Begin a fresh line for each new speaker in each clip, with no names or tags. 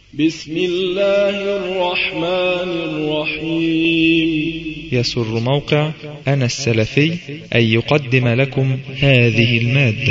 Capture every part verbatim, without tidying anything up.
بسم الله الرحمن الرحيم.
يسر موقع أنا السلفي أن يقدم لكم هذه المادة.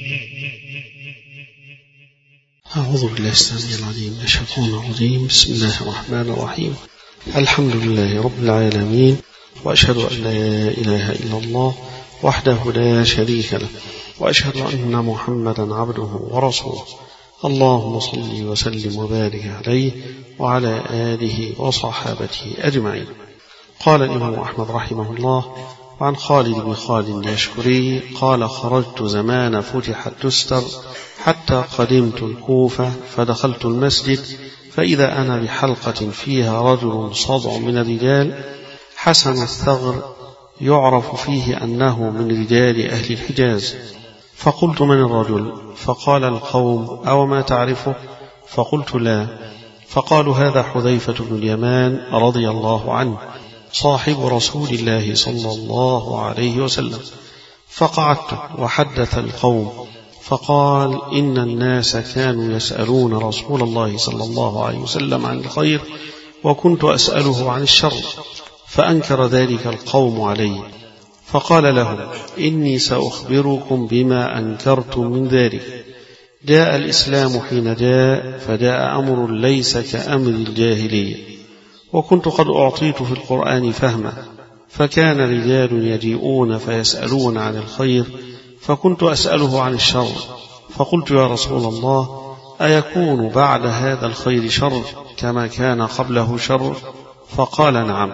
أعوذ بالله السميع العليم من الشيطان الرجيم. بسم الله الرحمن الرحيم. الحمد لله رب العالمين، وأشهد أن لا إله إلا الله وحده لا شريك له، وأشهد أن محمدا عبده ورسوله. اللهم صل وسلم وبارك عليه وعلى آله وصحابته أجمعين. قال الإمام أحمد رحمه الله: وعن خالد بن خالد اليشكري قال: خرجت زمان فتح التستر حتى قدمت الكوفة، فدخلت المسجد فإذا أنا بحلقة فيها رجل صدع من الرجال حسن الثغر، يعرف فيه أنه من رجال أهل الحجاز. فقلت: من الرجل؟ فقال القوم: أو ما تعرفه؟ فقلت: لا. فقالوا: هذا حذيفة بن اليمان رضي الله عنه، صاحب رسول الله صلى الله عليه وسلم. فقعدت وحدث القوم، فقال: إن الناس كانوا يسألون رسول الله صلى الله عليه وسلم عن الخير، وكنت أسأله عن الشر، فأنكر ذلك القوم علي. فقال لهم: إني سأخبركم بما أنكرتم من ذلك. جاء الإسلام حين جاء، فجاء أمر ليس كأمر الجاهلية، وكنت قد أعطيت في القرآن فهما، فكان رجال يجيئون فيسألون عن الخير، فكنت أسأله عن الشر. فقلت: يا رسول الله، أيكون بعد هذا الخير شر كما كان قبله شر؟ فقال: نعم.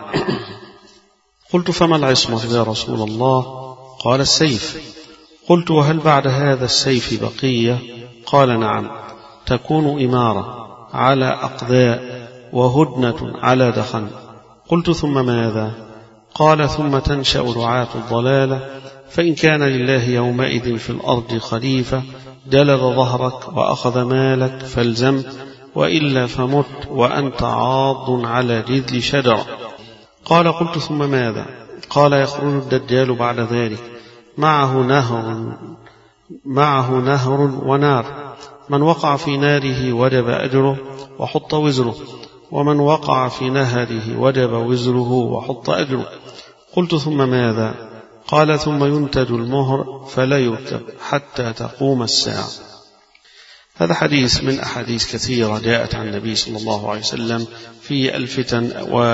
قلت: فما العصمة يا رسول الله؟ قال: السيف. قلت: وهل بعد هذا السيف بقية؟ قال: نعم، تكون إمارة على أقداء وهدنة على دخن. قلت: ثم ماذا؟ قال: ثم تنشأ رعاة الضلالة، فإن كان لله يومئذ في الأرض خليفة دلل ظهرك وأخذ مالك فالزم، وإلا فمت وأنت عاض على جذل شجرة. قال: قلت: ثم ماذا؟ قال: يخرج الدجال بعد ذلك، معه نهر معه نهر ونار، من وقع في ناره وجب أجره وحط وزره، ومن وقع في نهره وجب وزره وحط أجره. قلت: ثم ماذا؟ قال: ثم ينتج المهر فلا يركب حتى تقوم الساعة. هذا حديث من أحاديث كثيرة جاءت عن النبي صلى الله عليه وسلم في الفتن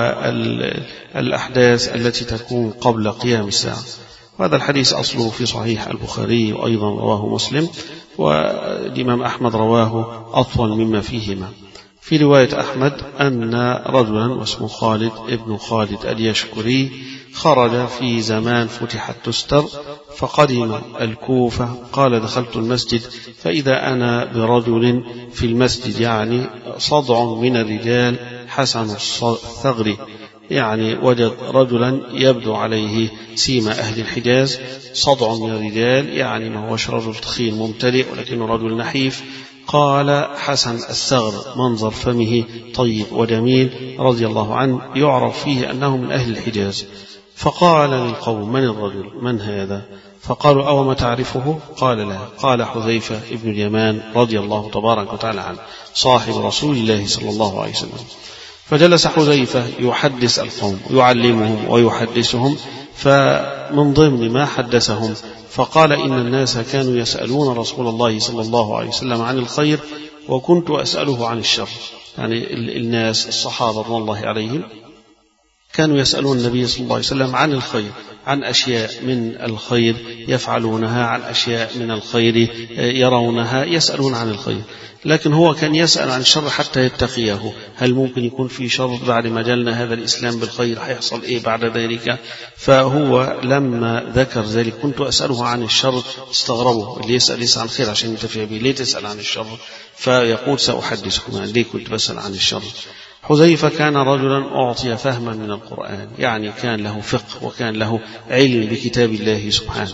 والأحداث التي تكون قبل قيام الساعة. وهذا الحديث أصله في صحيح البخاري، وأيضا رواه مسلم، والإمام أحمد رواه أطول مما فيهما. في رواية أحمد أن رجلا واسمه خالد ابن خالد اليشكري خرج في زمان فتح التستر فقدم الكوفة. قال: دخلت المسجد فإذا أنا برجل في المسجد، يعني صدع من الرجال حسن الثغر، يعني وجد رجلا يبدو عليه سيما أهل الحجاز، صدع من الرجال، يعني ما هوش رجل تخين ممتلئ ولكنه رجل نحيف. قال: حسن الثغر، منظر فمه طيب وجميل رضي الله عنه، يعرف فيه أنه من أهل الحجاز. فقال للقوم: من الرجل؟ من هذا؟ فقالوا: أو ما تعرفه؟ قال: لا. قال: حذيفة ابن اليمان رضي الله تبارك وتعالى عنه، صاحب رسول الله صلى الله عليه وسلم. فجلس حذيفة يحدث القوم، يعلمهم ويحدثهم، فمن ضمن ما حدثهم فقال: إن الناس كانوا يسألون رسول الله صلى الله عليه وسلم عن الخير، وكنت أسأله عن الشر. يعني الناس الصحابة رضي الله عليهم كانوا يسألون النبي صلى الله عليه وسلم عن الخير، عن أشياء من الخير يفعلونها، عن أشياء من الخير يرونها، يسألون عن الخير. لكن هو كان يسأل عن الشر حتى يتقيه. هل ممكن يكون في شر بعد ما جلنا هذا الإسلام بالخير؟ هيحصل إيه بعد ذلك؟ فهو لما ذكر ذلك: كنت أسأله عن الشر، استغربوا. اللي يسأل يسأل عن خير عشان ينتفع به، ليه تسأل عن الشر؟ فيقول: سأحدثكم عن ليه كنت بسأل عن الشر. حذيفة كان رجلا أعطي فهما من القرآن، يعني كان له فقه وكان له علم بكتاب الله سبحانه،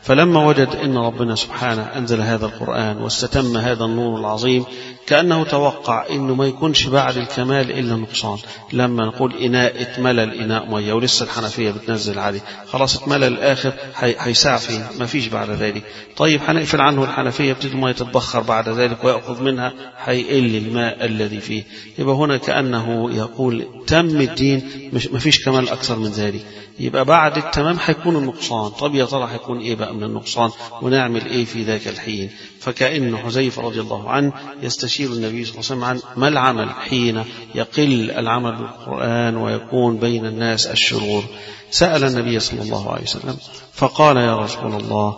فلما وجد أن ربنا سبحانه أنزل هذا القرآن واستتم هذا النور العظيم كأنه توقع أنه ما يكونش بعد الكمال إلا نقصان. لما نقول إناء اتملى الإناء مية ولسه الحنفية بتنزل عليه، خلاص اتملى الآخر هيساع فين؟ ما فيش بعد ذلك. طيب هنقفل عنه الحنفية بتدي المية تتبخر بعد ذلك ويأخذ منها هيقل الماء الذي فيه. يبقى هنا كأنه يقول تم الدين، ما فيش كمال أكثر من ذلك. يبقى بعد التمام هيكون النقصان. طب يا ترى هيكون إيه بقى من النقصان ونعمل إيه في ذاك الحين؟ فكأن حذيفة رضي الله عنه يستشير النبي صلى الله عليه وسلم عن ما العمل حين يقل العمل بالقرآن ويكون بين الناس الشرور. سأل النبي صلى الله عليه وسلم فقال يا رسول الله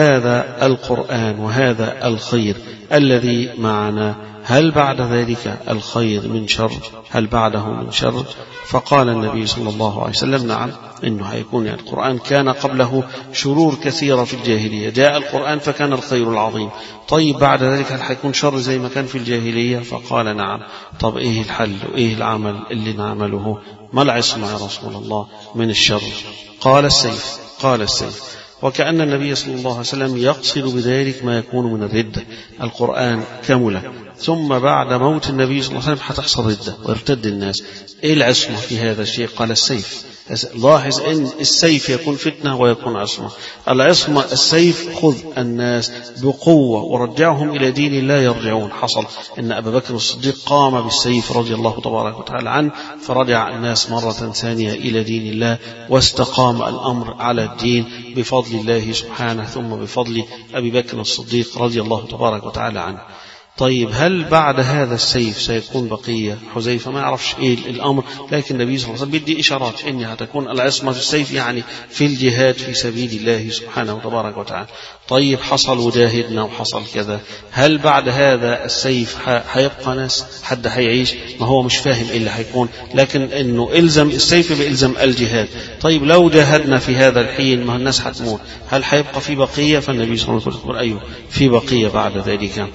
هذا القرآن وهذا الخير الذي معنا، هل بعد ذلك الخير من شر؟ هل بعده من شر؟ فقال النبي صلى الله عليه وسلم نعم، إنه هيكون يعني القرآن كان قبله شرور كثيرة في الجاهلية، جاء القرآن فكان الخير العظيم. طيب بعد ذلك هل هيكون شر زي ما كان في الجاهلية؟ فقال نعم. طب إيه الحل وإيه العمل اللي نعمله؟ ما العصمة يا رسول الله من الشر؟ قال السيف. قال السيف. وكأن النبي صلى الله عليه وسلم يقصد بذلك ما يكون من الردة. القرآن كمل، ثم بعد موت النبي صلى الله عليه وسلم هتحصل ردة ويرتد الناس. إيه العصمة في هذا الشيء؟ قال السيف. لاحظ أن السيف يكون فتنة ويكون عصمة. العصمة السيف، خذ الناس بقوة ورجعهم إلى دين الله يرجعون. حصل أن أبا بكر الصديق قام بالسيف رضي الله تبارك وتعالى عنه، فرجع الناس مرة ثانية إلى دين الله واستقام الأمر على الدين بفضل الله سبحانه، ثم بفضل أبي بكر الصديق رضي الله تبارك وتعالى عنه. طيب هل بعد هذا السيف سيكون بقية؟ حذيفة ما يعرفش إيه الأمر، لكن النبي صلى الله عليه وسلم بدي إشارات إنها تكون العصمة في السيف، يعني في الجهاد في سبيل الله سبحانه وتبارك وتعالى. طيب حصل وجاهدنا وحصل كذا، هل بعد هذا السيف حيبقى ناس؟ حد حيعيش؟ ما هو مش فاهم إيه اللي حيكون، لكن إنه إلزم السيف بإلزم الجهاد. طيب لو جاهدنا في هذا الحين ما الناس حتموت، هل حيبقى في بقية؟ فالنبي صلى الله عليه وسلم أيوه في بقية بعد ذلك.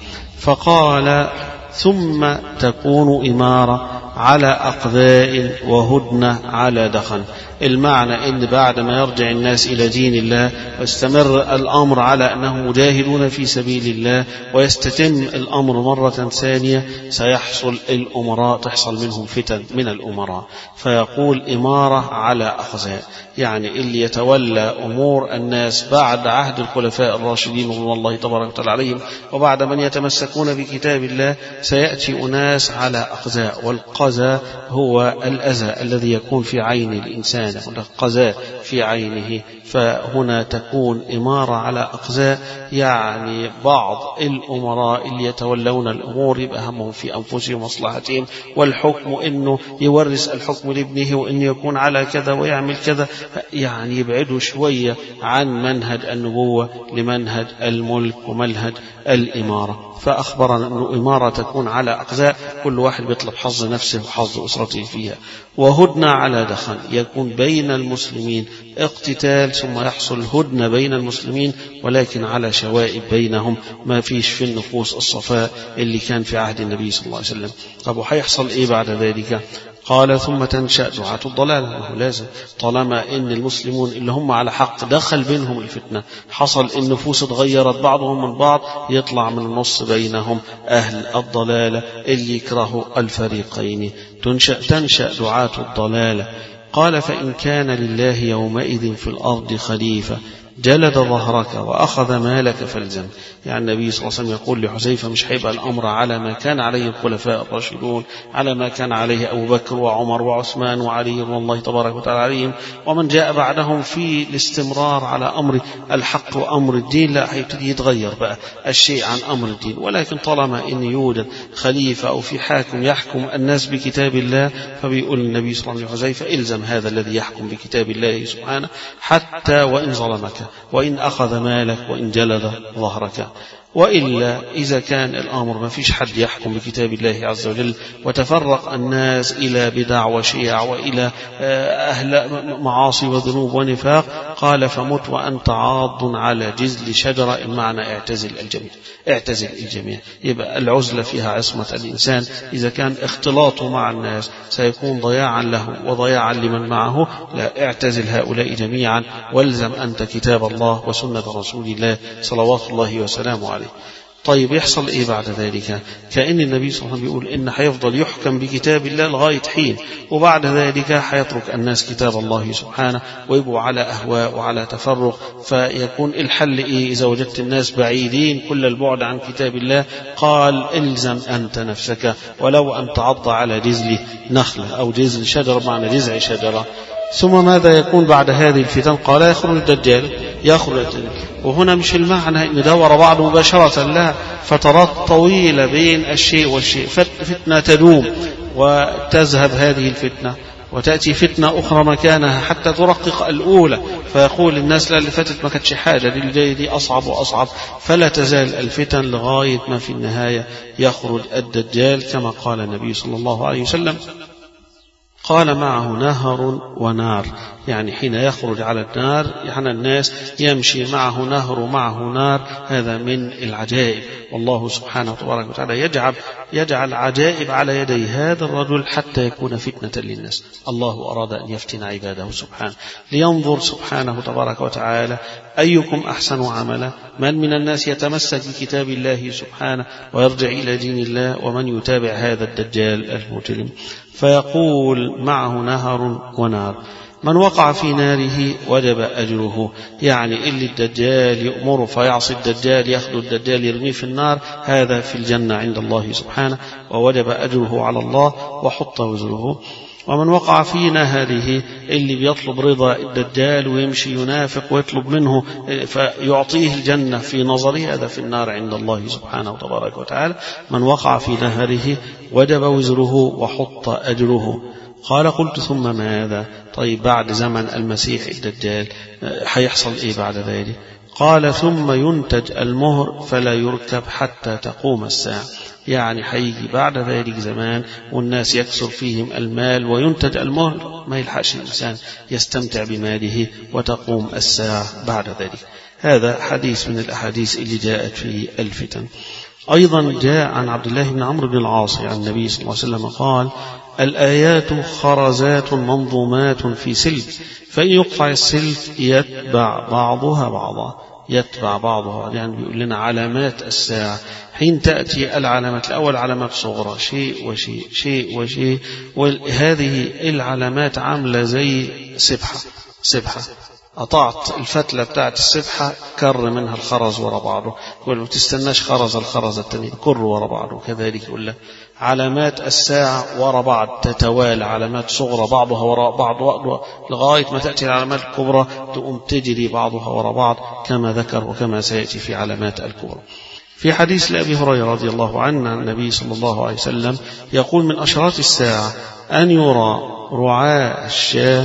فقال ثم تكون إمارة على أقذاء وهدنة على دخن. المعنى أن بعد ما يرجع الناس إلى دين الله واستمر الأمر على أنهم مجاهدون في سبيل الله ويستتم الأمر مرة ثانية، سيحصل الأمراء تحصل منهم فتن من الأمراء. فيقول إمارة على أقذاء، يعني اللي يتولى أمور الناس بعد عهد الخلفاء الراشدين رضي الله تبارك وتعالى عليهم، وبعد من يتمسكون بكتاب الله سيأتي أناس على أقذاء. والقذى هو الأذى الذي يكون في عين الإنسان، قذى في عينه. فهنا تكون إمارة على أقذاء، يعني بعض الأمراء اللي يتولون الأمور يبقى همهم في أنفسهم ومصلحتهم، والحكم إنه يورث الحكم لابنه وإنه يكون على كذا ويعمل كذا، يعني يبعدوا شوية عن منهج النبوة لمنهج الملك ومنهج الإمارة. فأخبرنا أنه إمارة تكون على أقذاء، كل واحد بيطلب حظ نفسه وحظ أسرته فيها. وهدنة على دخن، يكون بين المسلمين اقتتال ثم يحصل هدنة بين المسلمين، ولكن على شوائب بينهم، ما فيش في النفوس الصفاء اللي كان في عهد النبي صلى الله عليه وسلم. طب وحيحصل إيه بعد ذلك؟ قال ثم تنشأ دعاة الضلال. لازم طالما إن المسلمون اللي هم على حق دخل بينهم الفتنة، حصل النفوس اتغيرت بعضهم من بعض، يطلع من النص بينهم أهل الضلالة اللي يكرهوا الفريقين. تنشأ, تنشأ دعاة الضلال. قال فإن كان لله يومئذ في الأرض خليفة جلد ظهرك وأخذ مالك فالزم. يعني النبي صلى الله عليه وسلم يقول لحذيفة مش هيبقى الأمر على ما كان عليه الخلفاء الراشدون، على ما كان عليه أبو بكر وعمر وعثمان وعلي رضي الله تبارك وتعالى عليهم ومن جاء بعدهم في الاستمرار على أمر الحق وأمر الدين. لا، هيبتدي يتغير بقى الشيء عن أمر الدين. ولكن طالما إن يوجد خليفة أو في حاكم يحكم الناس بكتاب الله، فبيقول النبي صلى الله عليه وسلم حذيفة إلزم هذا الذي يحكم بكتاب الله سبحانه، حتى وإن ظلمك وإن أخذ مالك وإن جلد ظهرك. وإلا إذا كان الأمر ما فيش حد يحكم بكتاب الله عز وجل وتفرق الناس إلى بدع وشيع وإلى أهل معاصي وذنوب ونفاق، قال فمت وأنت عاض على جذل شجرة، المعنى اعتزل الجميع، اعتزل الجميع. يبقى العزلة فيها عصمة الإنسان، إذا كان اختلاطه مع الناس سيكون ضياعا له وضياعا لمن معه، لا، اعتزل هؤلاء جميعا والزم أنت كتاب الله وسنة رسول الله صلوات الله وسلامه عليه. طيب يحصل إيه بعد ذلك؟ كأن النبي صلى الله عليه وسلم بيقول إن حيفضل يحكم بكتاب الله لغاية حين، وبعد ذلك حيترك الناس كتاب الله سبحانه ويبقوا على أهواء وعلى تفرق. فيكون الحل إيه إذا وجدت الناس بعيدين كل البعد عن كتاب الله؟ قال إلزم أنت نفسك ولو أن تعض على جذل نخلة أو جذل شجرة، معنى جذع شجرة. ثم ماذا يكون بعد هذه الفتن؟ قال يخرج الدجال، يخرج الدجال. وهنا مش المعنى ان ده ورا بعض مباشرة، لا، فترات طويلة بين الشيء والشيء، فتنة تدوم وتذهب هذه الفتنة وتأتي فتنة أخرى مكانها حتى ترقق الأولى، فيقول الناس لا اللي فاتت ما كانتش حاجة، دي الجاية دي أصعب وأصعب، فلا تزال الفتن لغاية ما في النهاية يخرج الدجال كما قال النبي صلى الله عليه وسلم. قال معه نهر ونار، يعني حين يخرج على النار يعني الناس يمشي معه نهر ومعه نار، هذا من العجائب. والله سبحانه وتبارك وتعالى يجعل يجعل عجائب على يدي هذا الرجل حتى يكون فتنة للناس. الله أراد أن يفتن عباده سبحانه لينظر سبحانه تبارك وتعالى أيكم أحسن عملا، من من الناس يتمسك بكتاب الله سبحانه ويرجع إلى دين الله، ومن يتابع هذا الدجال المجرم. فيقول معه نهر ونار، من وقع في ناره وجب أجره، يعني اللي الدجال يأمره فيعصي الدجال يأخذ الدجال يرميه في النار، هذا في الجنة عند الله سبحانه ووجب أجره على الله وحط وزره. ومن وقع في نهره، اللي بيطلب رضا الدجال ويمشي ينافق ويطلب منه فيعطيه الجنة في نظره، هذا في النار عند الله سبحانه وتبارك وتعالى. من وقع في نهره وجب وزره وحط أجره. قال قلت ثم ماذا؟ طيب بعد زمن المسيح الدجال حيحصل إيه بعد ذلك؟ قال ثم ينتج المهر فلا يركب حتى تقوم الساعة، يعني حيجي بعد ذلك زمان والناس يكثر فيهم المال وينتج المهر، ما يلحقش الإنسان يستمتع بماله وتقوم الساعة بعد ذلك. هذا حديث من الأحاديث اللي جاءت في الفتن. أيضا جاء عن عبد الله بن عمرو بن العاص عن النبي صلى الله عليه وسلم قال الآيات خرزات منظومات في سلف، فإن يقطع السلف يتبع بعضها بعضا، يتبع بعضها، يعني بيقول لنا علامات الساعة. حين تأتي العلامات الأول علامات صغرى، شيء وشيء شيء وشيء، وهذه العلامات عاملة زي سبحة سبحة قطعت الفتلة بتاعت السبحة كر منها الخرز ورا بعضه، ولو تستناش خرز الخرز التاني كر ورا بعضه. كذلك يقول لك علامات الساعة ورا بعض تتوالى، علامات صغرى بعضها وراء بعض لغاية ما تأتي العلامات الكبرى تقوم تجري بعضها وراء بعض كما ذكر وكما سيأتي في علامات الكبرى. في حديث لأبي هريرة رضي الله عنه عن النبي صلى الله عليه وسلم يقول من أشراط الساعة أن يرى رعاء الشاة،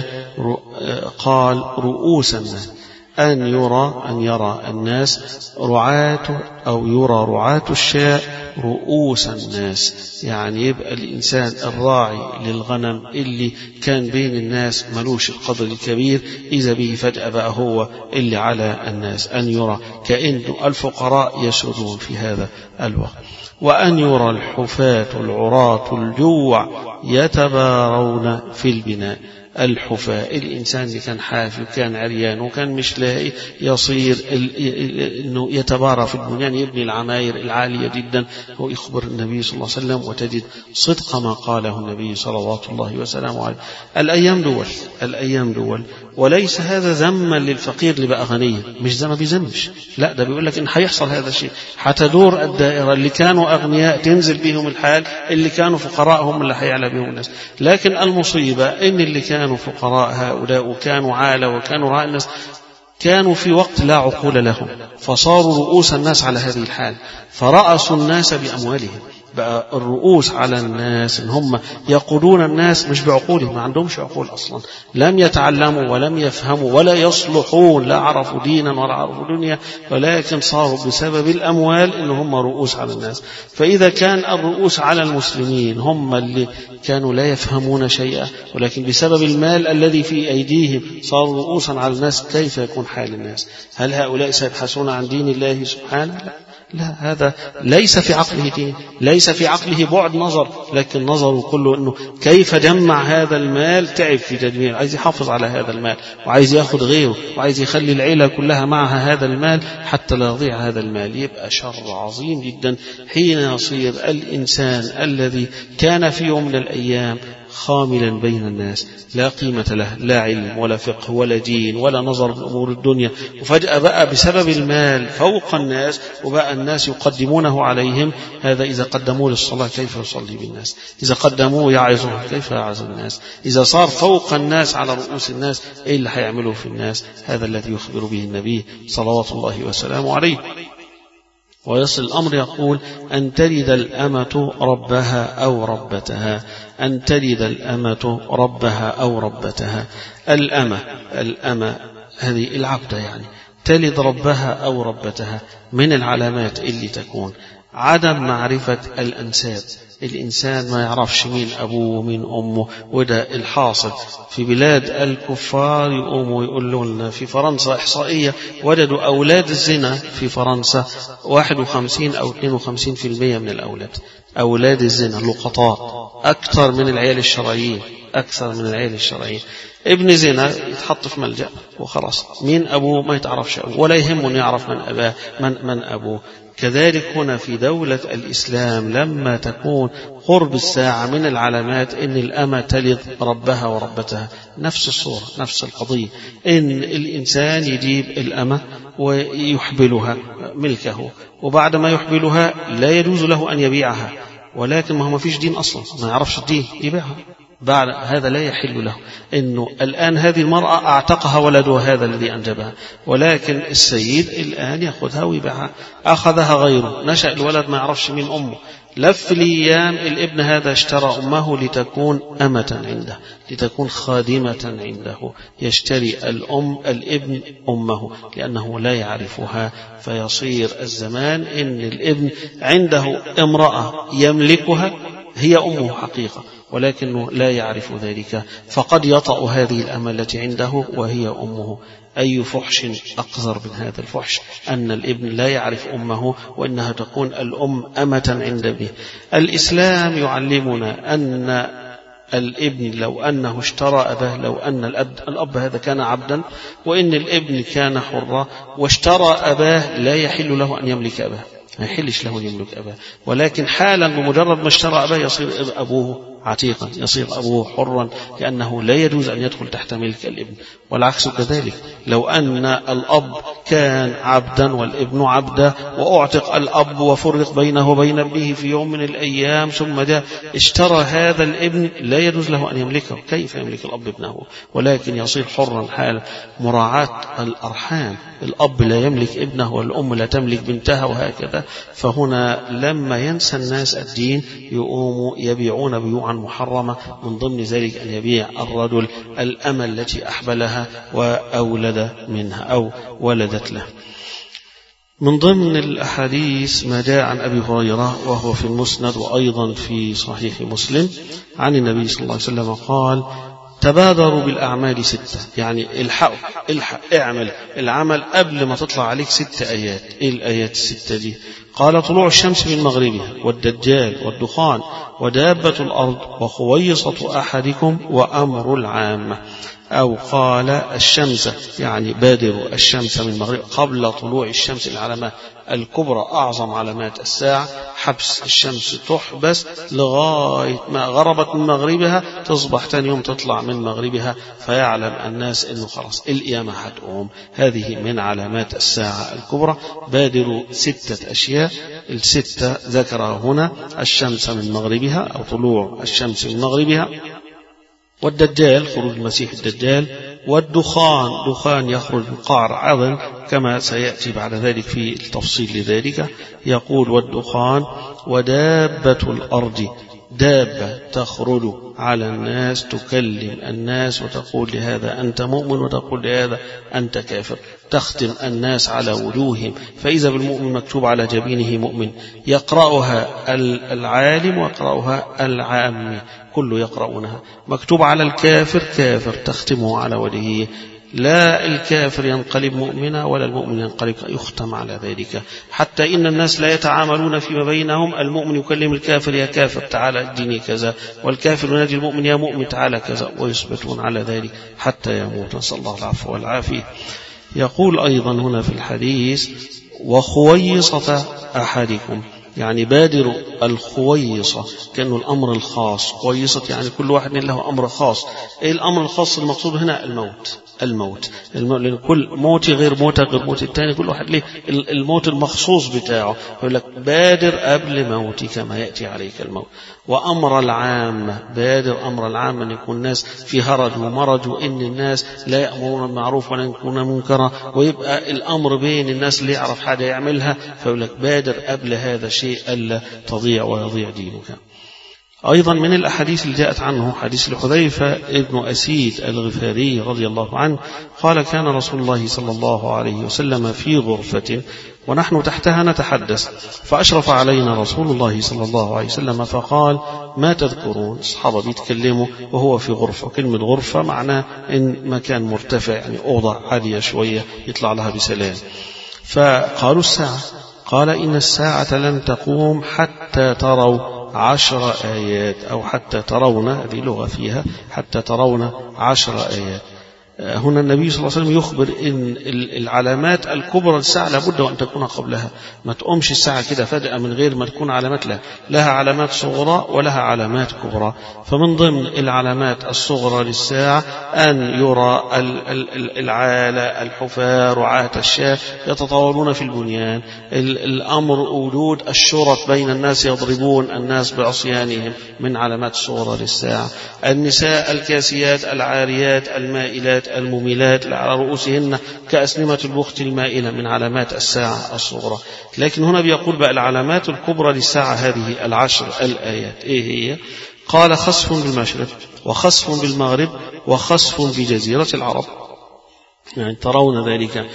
قال رؤوس الناس، أن يرى أن يرى الناس رعاة أو يرى رعاة الشاة رؤوس الناس، يعني يبقى الإنسان الراعي للغنم اللي كان بين الناس ملوش القدر الكبير، إذا به فجأة بقى هو اللي على الناس. أن يرى كأنه الفقراء يسودون في هذا الوقت. وأن يرى الحفاة العراة الجوع يتبارون في البناء. الحفاة الإنسان اللي كان حافي وكان عريان وكان مش لاقي يصير إنه يتبارى في البنيان، يبني العماير العالية جدا. هو يخبر النبي صلى الله عليه وسلم وتجد صدق ما قاله النبي صلوات الله وسلامه عليه. الأيام دول الأيام دول وليس هذا ذما للفقير اللي بقى غني، مش زي ما بيذمش، لا ده بيقول لك إن هيحصل هذا الشيء هتدور الدائرة، اللي كانوا أغنياء تنزل بهم الحال، اللي كانوا فقراء هم اللي هيعلى بهم الناس. لكن المصيبة إن اللي كانوا فقراء هؤلاء وكانوا عالة وكانوا رأى الناس كانوا في وقت لا عقول لهم، فصاروا رؤوس الناس على هذه الحال، فرأسوا الناس بأموالهم. بقى الرؤوس على الناس إن هم يقودون الناس مش بعقولهم، ما عندهمش عقول أصلا، لم يتعلموا ولم يفهموا ولا يصلحون، لا عرفوا دينا ولا عرفوا دنيا، ولكن صاروا بسبب الأموال إن هم رؤوس على الناس. فإذا كان الرؤوس على المسلمين هم اللي كانوا لا يفهمون شيئا، ولكن بسبب المال الذي في أيديهم صاروا رؤوسا على الناس، كيف يكون حال الناس؟ هل هؤلاء سيبحثون عن دين الله سبحانه؟ لا, لا هذا ليس في عقله دين، ليس في عقله بعد نظر، لكن نظره كله أنه كيف جمع هذا المال. تعب في تدمير، عايز يحافظ على هذا المال وعايز يأخذ غيره وعايز يخلي العيلة كلها معها هذا المال حتى لا يضيع هذا المال. يبقى شر عظيم جدا حين يصير الإنسان الذي كان في يوم من الأيام خاملا بين الناس، لا قيمة له، لا علم ولا فقه ولا دين ولا نظر بأمور الدنيا، وفجأة بقى بسبب المال فوق الناس، وبقى الناس يقدمونه عليهم. هذا إذا قدموه للصلاة كيف يصلي بالناس؟ إذا قدموه يعظه كيف يعظ الناس؟ إذا صار فوق الناس على رؤوس الناس إيه اللي هيعمله في الناس؟ هذا الذي يخبر به النبي صلوات الله وسلامه عليه. ويصل الأمر يقول أن تلد الأمة ربها أو ربتها، أن تلد الأمة ربها أو ربتها. الأمة الأمة هذه العبدة يعني تلد ربها أو ربتها. من العلامات اللي تكون عدم معرفة الأنساب، الإنسان ما يعرفش مين أبوه ومين أمه، وده الحاصل في بلاد الكفار. يقوموا يقولوا لنا في فرنسا إحصائية وجدوا أولاد الزنا في فرنسا واحد وخمسين أو اثنين وخمسين في المئة من الأولاد أولاد الزنا لقطاء، أكثر من العيال الشرعيين، أكثر من العيال الشرعيين. ابن زنا يتحط في ملجأ وخلاص، مين أبوه ما يتعرفش أبوه، ولا يهمه أن يعرف من أباه من, من أبوه. كذلك هنا في دولة الإسلام لما تكون قرب الساعة من العلامات إن الأمة تلد ربها وربتها، نفس الصورة نفس القضية، إن الإنسان يجيب الأمة ويحبلها ملكه، وبعد ما يحبلها لا يجوز له أن يبيعها، ولكن ما هو ما فيش دين أصلا، ما يعرفش الدين يبيعها، بعد هذا لا يحل له. إنه الآن هذه المرأة أعتقها ولدها هذا الذي أنجبها، ولكن السيد الآن يأخذها ويبيعها، أخذها غيره، نشأ الولد ما يعرفش من أمه، لف الأيام الابن هذا اشترى أمه لتكون أمة عنده، لتكون خادمة عنده، يشتري الأم الابن أمه لأنه لا يعرفها. فيصير الزمان إن الابن عنده امرأة يملكها هي أمه حقيقة، ولكنه لا يعرف ذلك، فقد يطأ هذه الأمة التي عنده وهي أمه. أي فحش أقذر من هذا الفحش أن الابن لا يعرف أمه وأنها تكون الأم أمة عند به. الإسلام يعلمنا أن الابن لو أنه اشترى أباه، لو أن الأب, الأب هذا كان عبدا وإن الابن كان حرا واشترى أباه، لا يحل له أن يملك أباه، ما يحلش له يملك أباه، ولكن حالا بمجرد ما اشترى أباه يصير أبوه عتيقا، يصير أبوه حرا، لأنه لا يجوز أن يدخل تحت ملك الابن. والعكس كذلك، لو أن الأب كان عبدا والابن عبدا وأعتق الأب وفرق بينه وبين ابنه في يوم من الأيام ثم جاء اشترى هذا الابن، لا يجوز له أن يملكه، كيف يملك الأب ابنه؟ ولكن يصير حرا حال مراعاة الأرحام، الأب لا يملك ابنه والأم لا تملك بنتها وهكذا. فهنا لما ينسى الناس الدين يقوموا يبيعون بيوعا محرمة، من ضمن ذلك أن يبيع الرجل الأمة التي أحبلها وأولد منها أو ولدت له. من ضمن الأحاديث ما جاء عن أبي هريرة وهو في المسند وأيضا في صحيح مسلم عن النبي صلى الله عليه وسلم قال: تبادروا بالأعمال ستة، يعني الحق الحق اعمل العمل قبل ما تطلع عليك ست آيات. إيه الآيات الستة دي؟ قال: طلوع الشمس من مغربها، والدجال، والدخان، ودابة الأرض، وخويصة أحدكم، وأمر العامة. أو قال الشمس، يعني بادروا الشمس من مغرب، قبل طلوع الشمس. العلامات الكبرى أعظم علامات الساعة حبس الشمس، تحبس لغاية ما غربت من مغربها، تصبح تاني يوم تطلع من مغربها، فيعلم الناس أنه خلاص القيامة هتقوم. هذه من علامات الساعة الكبرى. بادروا ستة أشياء، الستة ذكرها هنا: الشمس من مغربها أو طلوع الشمس من مغربها، والدجال، خروج المسيح الدجال، والدخان دخان يخرج من قعر عدن كما سيأتي بعد ذلك في التفصيل لذلك. يقول والدخان ودابة الأرض، دابة تخرج على الناس تكلم الناس وتقول لهذا أنت مؤمن وتقول لهذا أنت كافر، تختم الناس على وجوههم، فإذا بالمؤمن مكتوب على جبينه مؤمن، يقرأها العالم ويقرأها العام، كل يقرؤونها. مكتوب على الكافر كافر، تختمه على وجهه، لا الكافر ينقلب مؤمنا ولا المؤمن ينقلب، يختم على ذلك. حتى إن الناس لا يتعاملون فيما بينهم، المؤمن يكلم الكافر يا كافر تعالى اديني كذا، والكافر ينادي المؤمن يا مؤمن تعالى كذا، ويثبتون على ذلك حتى يموت، نسأل الله العفو والعافية. يقول أيضا هنا في الحديث وخويصة أحدكم، يعني بادر الخويصة كأنه الأمر الخاص، خويصة يعني كل واحد له أمر خاص. إيه الأمر الخاص المقصود هنا؟ الموت. الموت لأن كل موت غير موت غير موت الثاني، كل واحد له الموت المخصوص بتاعه. يقول لك بادر قبل موتك ما يأتي عليك الموت. وأمر العامة، بادر أمر العامة أن يكون الناس في هرج ومرج، وإن الناس لا يأمرون بالمعروف ولا ينكرون منكرا، ويبقى الأمر بين الناس اللي يعرف حاجة يعملها. فيقول لك بادر قبل هذا الشيء ألا تضيع ويضيع دينك. أيضا من الأحاديث اللي جاءت عنه حديث لحذيفة ابن أسيد الغفاري رضي الله عنه قال كان رسول الله صلى الله عليه وسلم في غرفة ونحن تحتها نتحدث، فأشرف علينا رسول الله صلى الله عليه وسلم فقال ما تذكرون؟ الصحابة بيتكلموا وهو في غرفة. كلمة غرفة معناه إن مكان مرتفع، يعني أوضة عالية شوية يطلع لها بسلام. فقالوا الساعة، قال إن الساعة لن تقوم حتى تروا عشر آيات، أو حتى ترون، هذه لغة فيها حتى ترون عشر آيات. هنا النبي صلى الله عليه وسلم يخبر إن العلامات الكبرى للساعة لابد وأن تكون قبلها، ما تقومش الساعة كده فجأة من غير ما تكون علامات لها، لها علامات صغرى ولها علامات كبرى. فمن ضمن العلامات الصغرى للساعة أن يرى العالة الحفاة رعاة الشاة يتطاولون في البنيان، الأمر وجود الشرط بين الناس يضربون الناس بعصيانهم من علامات الصغرى للساعة، النساء الكاسيات العاريات المائلات المميلات على رؤوسهن كأسنمة البخت المائلة من علامات الساعة الصغرى. لكن هنا بيقول بقى العلامات الكبرى للساعة هذه العشر الآيات إيه هي؟ قال خسف بالمشرق وخسف بالمغرب وخسف بجزيرة العرب، يعني ترون ذلك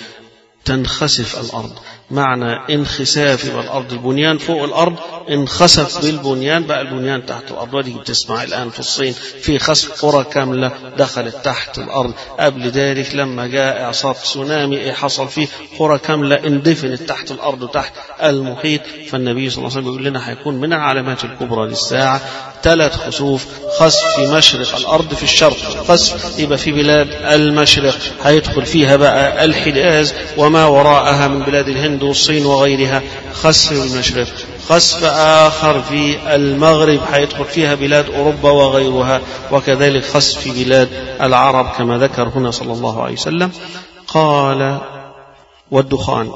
تنخسف الأرض، معنى انخساف الأرض، البنيان فوق الأرض انخسف بالبنيان، بقى البنيان تحت الأرض. ودي بتسمع الآن في الصين في خسف قرى كاملة دخلت تحت الأرض. قبل ذلك لما جاء إعصار تسونامي حصل فيه قرى كاملة اندفنت تحت الأرض وتحت المحيط. فالنبي صلى الله عليه وسلم يقول لنا هيكون من العلامات الكبرى للساعة ثلاث خسوف: خسف في مشرق الأرض في الشرق، خسف يبقى في بلاد المشرق هيدخل فيها بقى الحجاز وما وراءها من بلاد الهند والصين وغيرها، خسف في المشرق. خسف آخر في المغرب هيدخل فيها بلاد أوروبا وغيرها، وكذلك خسف في بلاد العرب كما ذكر هنا صلى الله عليه وسلم. قال والدخان،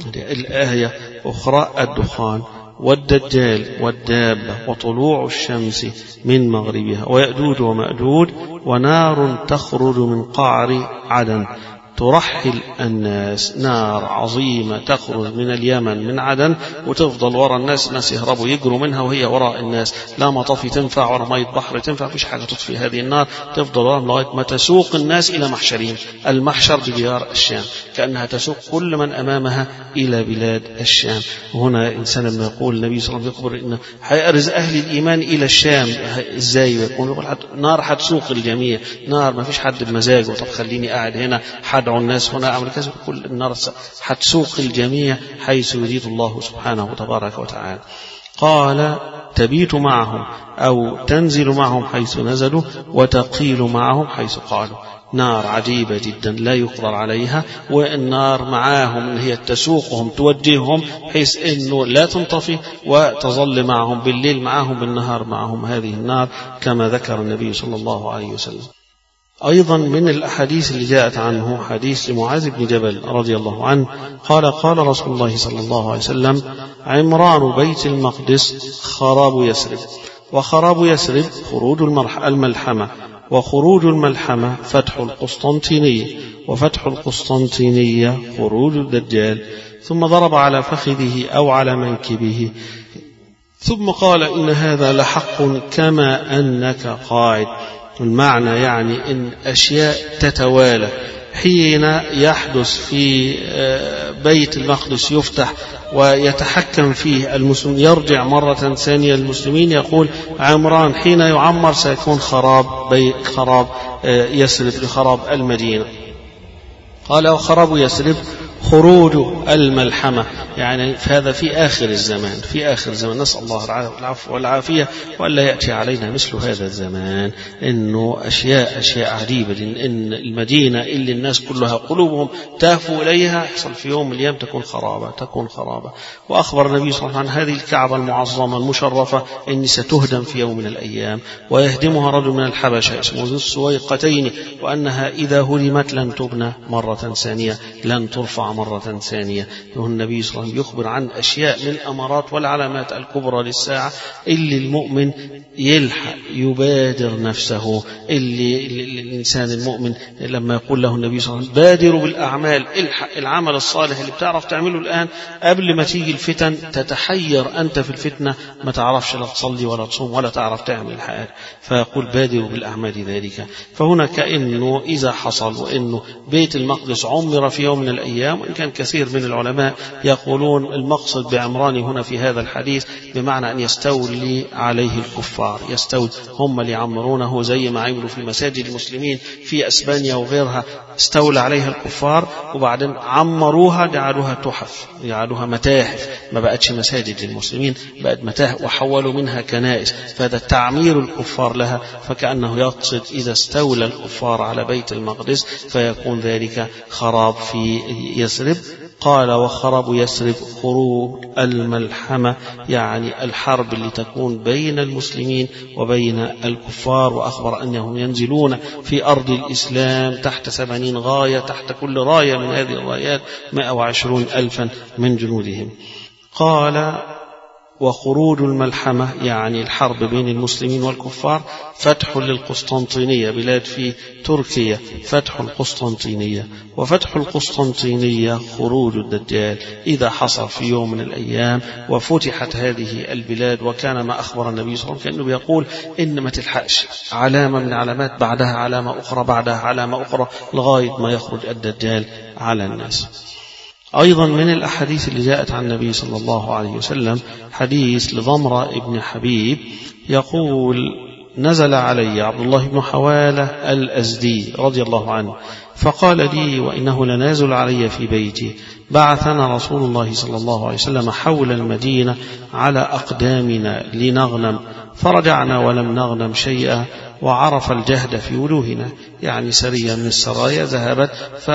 الآية أخرى الدخان والدجال والدابة وطلوع الشمس من مغربها ويأجوج ومأجوج ونار تخرج من قعر عدن ترحل الناس، نار عظيمة تخرج من اليمن من عدن وتفضل وراء الناس، الناس يهربوا يجروا منها وهي وراء الناس، لا مطفي تنفع ولا مية بحر تنفع، فيش حاجة تطفي هذه النار، تفضل وراءهم لغاية ما تسوق الناس إلى محشرهم. المحشر بديار الشام، كأنها تسوق كل من أمامها إلى بلاد الشام. وهنا إنسان لما يقول النبي صلى الله عليه وسلم يخبر إنه حيأرز أهل الإيمان إلى الشام، إزاي يكون؟ يقول نار حتسوق الجميع، نار ما فيش حد بمزاجه طب خليني قاعد هنا حد الناس هنا أعمل كذا، كل النار حتسوق الجميع حيث يريد الله سبحانه وتبارك وتعالى. قال تبيت معهم أو تنزل معهم حيث نزلوا وتقيل معهم حيث قالوا. نار عجيبة جدا لا يقدر عليها، والنار معاهم اللي هي تسوقهم توجههم حيث أنه لا تنطفي وتظل معهم بالليل معهم بالنهار معهم هذه النار كما ذكر النبي صلى الله عليه وسلم. أيضا من الأحاديث اللي جاءت عنه حديث معاذ بن جبل رضي الله عنه قال قال رسول الله صلى الله عليه وسلم عمران بيت المقدس خراب يثرب. وخراب يثرب خروج الملحمة، وخروج الملحمة فتح القسطنطينية، وفتح القسطنطينية خروج الدجال. ثم ضرب على فخذه أو على منكبه ثم قال إن هذا لحق كما أنك قاعد. المعنى يعني إن أشياء تتوالى، حين يحدث في بيت المقدس يفتح ويتحكم فيه المسلمين، يرجع مرة ثانية المسلمين، يقول عمران حين يعمر سيكون خراب خراب يثرب لخراب المدينة. قال وخراب يثرب خروج الملحمة، يعني هذا في آخر الزمان، في آخر الزمان، نسأل الله العفو والعافية وألا يأتي علينا مثل هذا الزمان. إنه أشياء أشياء عجيبة، إن المدينة اللي الناس كلها قلوبهم تهفو إليها يحصل في يوم من الأيام تكون خرابة تكون خرابة. وأخبر النبي صلى الله عليه وسلم عن هذه الكعبة المعظمة المشرفة إن ستهدم في يوم من الأيام، ويهدمها رجل من الحبشة اسمه ذو السويقتين، وأنها إذا هدمت لن تبنى مرة ثانية، لن ترفع مرة ثانية. النبي صلى الله عليه وسلم يخبر عن أشياء من الأمارات والعلامات الكبرى للساعة اللي المؤمن يلحق يبادر نفسه، اللي الإنسان المؤمن لما يقول له النبي صلى الله عليه وسلم بادروا بالأعمال، الحق العمل الصالح اللي بتعرف تعمله الآن قبل ما تيجي الفتن تتحير أنت في الفتنة، ما تعرفش لا تصلي ولا تصوم ولا تعرف تعمل حاجة، فيقول بادروا بالأعمال ذلك. فهنا كأنه إذا حصل وإنه بيت المقدس عمر في يوم من الأيام، وإن كان كثير من العلماء يقولون المقصد بعمران هنا في هذا الحديث بمعنى أن يستولي عليه الكفار، يستولي هم اللي يعمرونه زي ما عملوا في مساجد المسلمين في أسبانيا وغيرها، استولى عليها الكفار وبعدين عمروها جعلوها تحف، جعلوها متاحف، ما بقتش مساجد للمسلمين، بقت متاحف وحولوا منها كنائس، فهذا تعمير الكفار لها. فكأنه يقصد إذا استولى الكفار على بيت المقدس فيكون ذلك خراب في يثرب. قال وخرب يثرب خروج الملحمة، يعني الحرب اللي تكون بين المسلمين وبين الكفار. وأخبر أنهم ينزلون في أرض الإسلام تحت ثمانين غاية، تحت كل راية من هذه الرايات مائة وعشرون ألفا من جنودهم. قال وخروج الملحمة يعني الحرب بين المسلمين والكفار فتح للقسطنطينية، بلاد في تركيا، فتح القسطنطينية. وفتح القسطنطينية خروج الدجال إذا حصل في يوم من الأيام وفتحت هذه البلاد. وكان ما أخبر النبي صلى الله عليه وسلم كأنه بيقول إن ما تلحقش علامة من علامات بعدها علامة أخرى بعدها علامة أخرى لغاية ما يخرج الدجال على الناس. أيضا من الأحاديث اللي جاءت عن النبي صلى الله عليه وسلم حديث لضمرة ابن حبيب يقول نزل علي عبد الله بن حوالة الأزدي رضي الله عنه فقال لي وإنه لنازل علي في بيتي، بعثنا رسول الله صلى الله عليه وسلم حول المدينة على أقدامنا لنغنم، فرجعنا ولم نغنم شيئا، وعرف الجهد في وجوهنا، يعني سرية من السرايا ذهبت،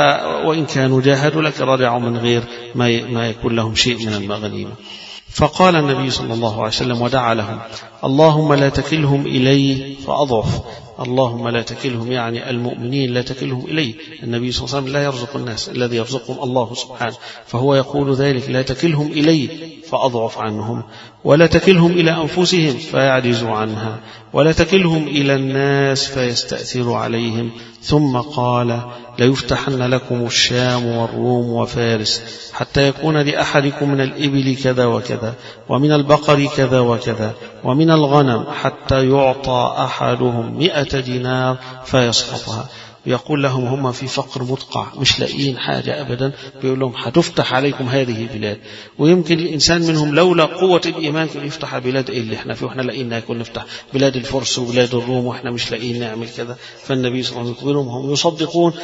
وإن كانوا جاهدوا لكن رجعوا من غير ما يكون لهم شيء من المغنيمة. فقال النبي صلى الله عليه وسلم ودعا لهم اللهم لا تكلهم إلي فأضعف، اللهم لا تكلهم يعني المؤمنين لا تكلهم إلي. النبي صلى الله عليه وسلم لا يرزق الناس، الذي يرزقهم الله سبحانه، فهو يقول ذلك لا تكلهم إلي فأضعف عنهم، ولا تكلهم إلى أنفسهم فيعجزوا عنها، ولا تكلهم إلى الناس فيستأثروا عليهم. ثم قال ليفتحن لكم الشام والروم وفارس حتى يكون لأحدكم من الإبل كذا وكذا، ومن البقر كذا وكذا، ومن الغنم حتى يعطى أحدهم مئة دينار فيسقطها. ويقول لهم هم في فقر مدقع مش لاقيين حاجة أبدا، بيقول لهم هتفتح عليكم هذه البلاد. ويمكن الإنسان منهم لولا قوة الإيمان كان يفتح بلاد إيه اللي احنا فيه، وإحنا لاقيين ناكل نفتح بلاد الفرس وبلاد الروم وإحنا مش لاقيين نعمل كذا. فالنبي صلى الله عليه وسلم يقول لهم هم يصدقون.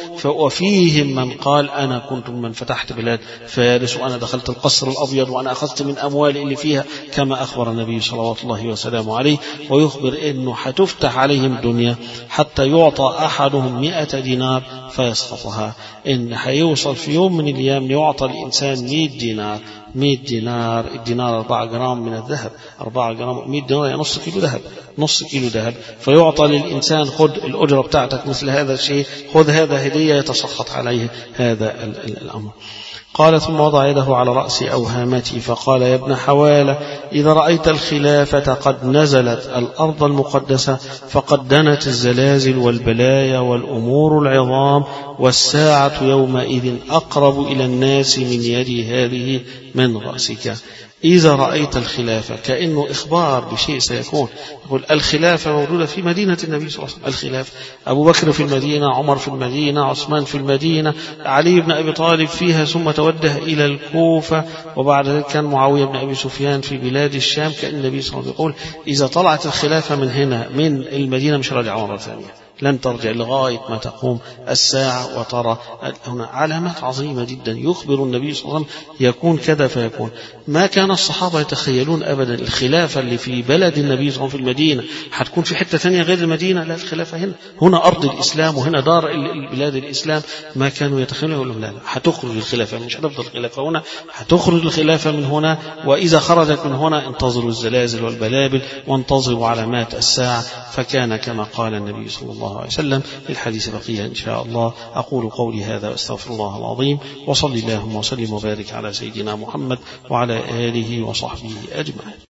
وفيهم من قال أنا كنت من فتحت بلاد فارس، وأنا دخلت القصر الأبيض، وأنا أخذت من أموال اللي فيها، كما أخبر النبي صلوات الله وسلامه عليه. ويخبر إنه هتفتح عليهم الدنيا حتى يعطى أحدهم مئة دينار فيسقطها، إن هيوصل في يوم من الأيام يعطى الإنسان مئة دينار مئة دينار، الدينار أربعة جرام من الذهب، أربعة جرام مئة دينار يعني نص كيلو ذهب، نص كيلو ذهب، فيعطى للإنسان خذ الأجرة بتاعتك مثل هذا الشيء، خذ هذا هدية، يتسخط عليه هذا الأمر. قال ثم وضع يده على رأس أوهامتي فقال يا ابن حوالة إذا رأيت الخلافة قد نزلت الأرض المقدسة فقد دنت الزلازل والبلايا والأمور العظام والساعة يومئذ أقرب إلى الناس من يدي هذه من رأسك. إذا رأيت الخلافة كأنه إخبار بشيء سيكون. يقول الخلافة موجودة في مدينة النبي صلى الله عليه وسلم، الخلافة أبو بكر في المدينة، عمر في المدينة، عثمان في المدينة، علي بن أبي طالب فيها، ثم توجه إلى الكوفة، وبعد ذلك كان معاوية بن أبي سفيان في بلاد الشام. كأن النبي صلى الله عليه وسلم يقول إذا طلعت الخلافة من هنا من المدينة مش راجع مرة ثانية، لن ترجع لغاية ما تقوم الساعة. وترى هنا علامات عظيمة جدا يخبر النبي صلى الله عليه وسلم يكون كذا فيكون. ما كان الصحابة يتخيلون أبدا الخلافة اللي في بلد النبي صلى الله عليه وسلم في المدينة هتكون في حتة ثانية غير المدينة، لا، الخلافة هنا، هنا أرض الإسلام وهنا دار بلاد الإسلام. ما كانوا يتخيلون، يقولون لا لا هتخرج الخلافة، مش هتفضل الخلافة هنا، هتخرج الخلافة من هنا، وإذا خرجت من هنا انتظروا الزلازل والبلابل وانتظروا علامات الساعة. فكان كما قال النبي صلى الله عليه وسلم. الحديث بقية إن شاء الله. أقول قولي هذا واستغفر الله العظيم، وصلي اللهم وسلم وبارك على سيدنا محمد وعلى آله وصحبه أجمعين.